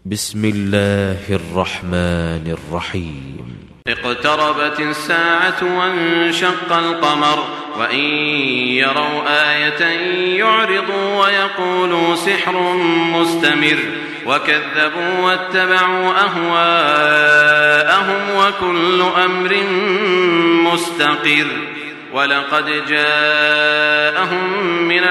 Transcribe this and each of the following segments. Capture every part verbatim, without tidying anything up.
بسم الله الرحمن الرحيم. اقتربت الساعة وانشق القمر وإن يروا آية يعرضوا ويقولوا سحر مستمر وكذبوا واتبعوا أهواءهم وكل أمر مستقر. ولقد جاءهم من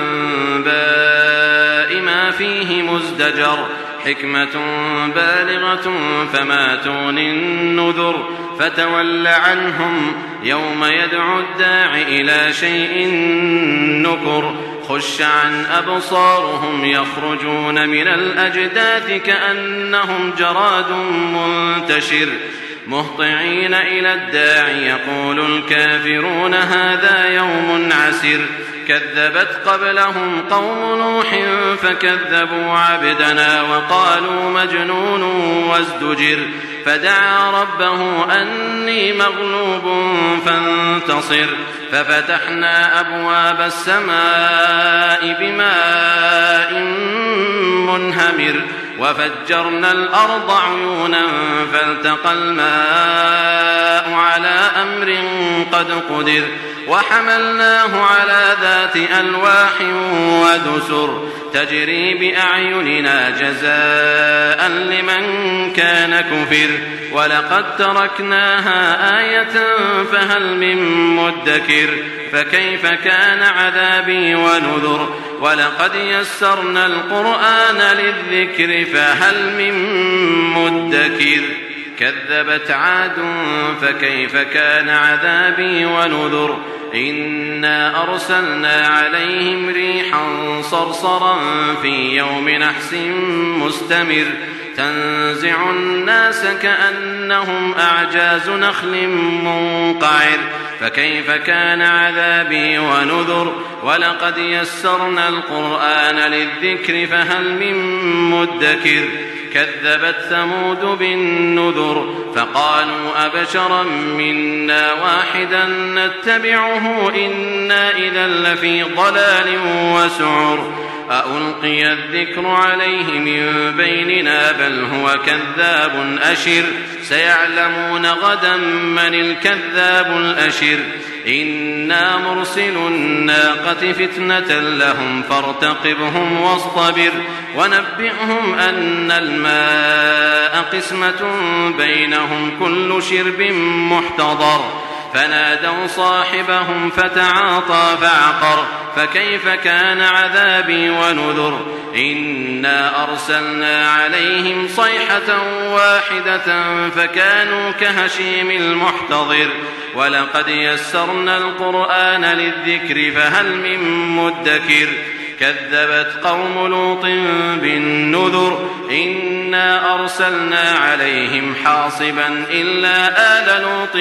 الأنباء ما فيه مزدجر حكمة بالغة فما تغني النذر فتول عنهم يوم يدعو الداع إلى شيء نكر خش عن أبصارهم يخرجون من الأجداث كأنهم جراد منتشر مهطعين إلى الداع يقول الكافرون هذا يوم عسر. كذبت قبلهم قوم نوح فكذبوا عبدنا وقالوا مجنون وازدجر فدعا ربه أني مغلوب فانتصر ففتحنا أبواب السماء بماء منهمر وفجرنا الأرض عيونا فالتقى الماء على أمر قد قدر وحملناه على ذات ألواح ودسر تجري بأعيننا جزاء لمن كان كفر. ولقد تركناها آية فهل من مدكر فكيف كان عذابي ونذر. ولقد يسرنا القرآن للذكر فهل من مدكر. كذبت عاد فكيف كان عذابي ونذر. إنا أرسلنا عليهم ريحا صرصرا في يوم نحس مستمر تنزع الناس كأنهم أعجاز نخل منقعر فكيف كان عذابي ونذر. ولقد يسرنا القرآن للذكر فهل من مدكر. كذبت ثمود بالنذر فقالوا أبشرا منا واحدا نتبعه إنا إذا لفي ضلال وسعر أألقي الذكر عليه من بيننا بل هو كذاب أشر سيعلمون غدا من الكذاب الأشر. إنا مرسل الناقة فتنة لهم فارتقبهم واصطبر ونبئهم أن الماء قسمة بينهم كل شرب محتضر فنادوا صاحبهم فتعاطى فعقر فكيف كان عذابي ونذر. إنا أرسلنا عليهم صيحة واحدة فكانوا كهشيم المحتضر. ولقد يسرنا القرآن للذكر فهل من مدكر. كذبت قوم لوط بالنذر إنا أرسلنا عليهم حاصبا إلا آل لوط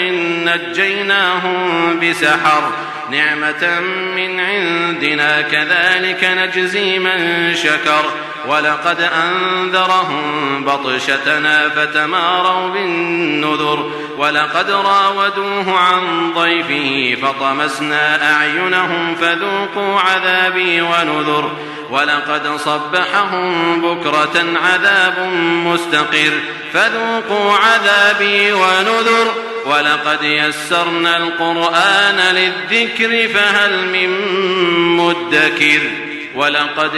نجيناهم بسحر نعمة من عندنا كذلك نجزي من شكر. ولقد أنذرهم بطشتنا فتماروا بالنذر. ولقد راودوه عن ضيفه فطمسنا أعينهم فذوقوا عذابي ونذر. ولقد صبحهم بكرة عذاب مستقر فذوقوا عذابي ونذر. ولقد يسرنا القرآن للذكر فهل من مدكر. ولقد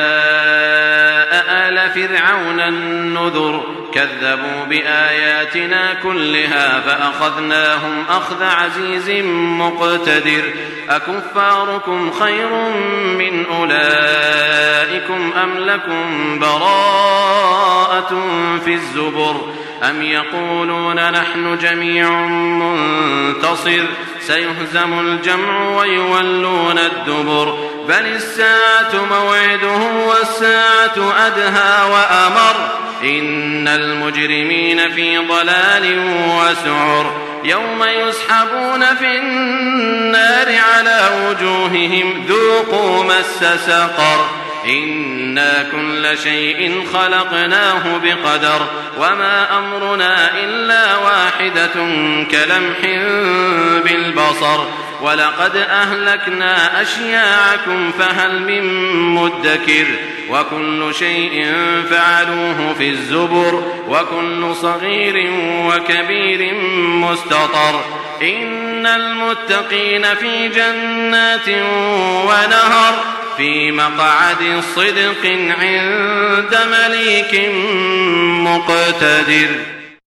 جاء آل فرعون النذر كذبوا بآياتنا كلها فأخذناهم أخذ عزيز مقتدر. أكفاركم خير من أولئكم أم لكم براءة في الزبر أم يقولون نحن جميع منتصر سيهزم الجمع ويولون الدبر بل الساعة موعدهم والساعة أدهى وأمر إن المجرمين في ضلال وسعر يوم يسحبون في النار على وجوههم ذوقوا مس سقر إنا كل شيء خلقناه بقدر وما أمرنا إلا واحدة كلمح بالبصر ولقد أهلكنا أشياعكم فهل من مدكر وكل شيء فعلوه في الزبر وكل صغير وكبير مستطر إن المتقين في جنات ونهر في مقعد صدق عند مليك مقتدر.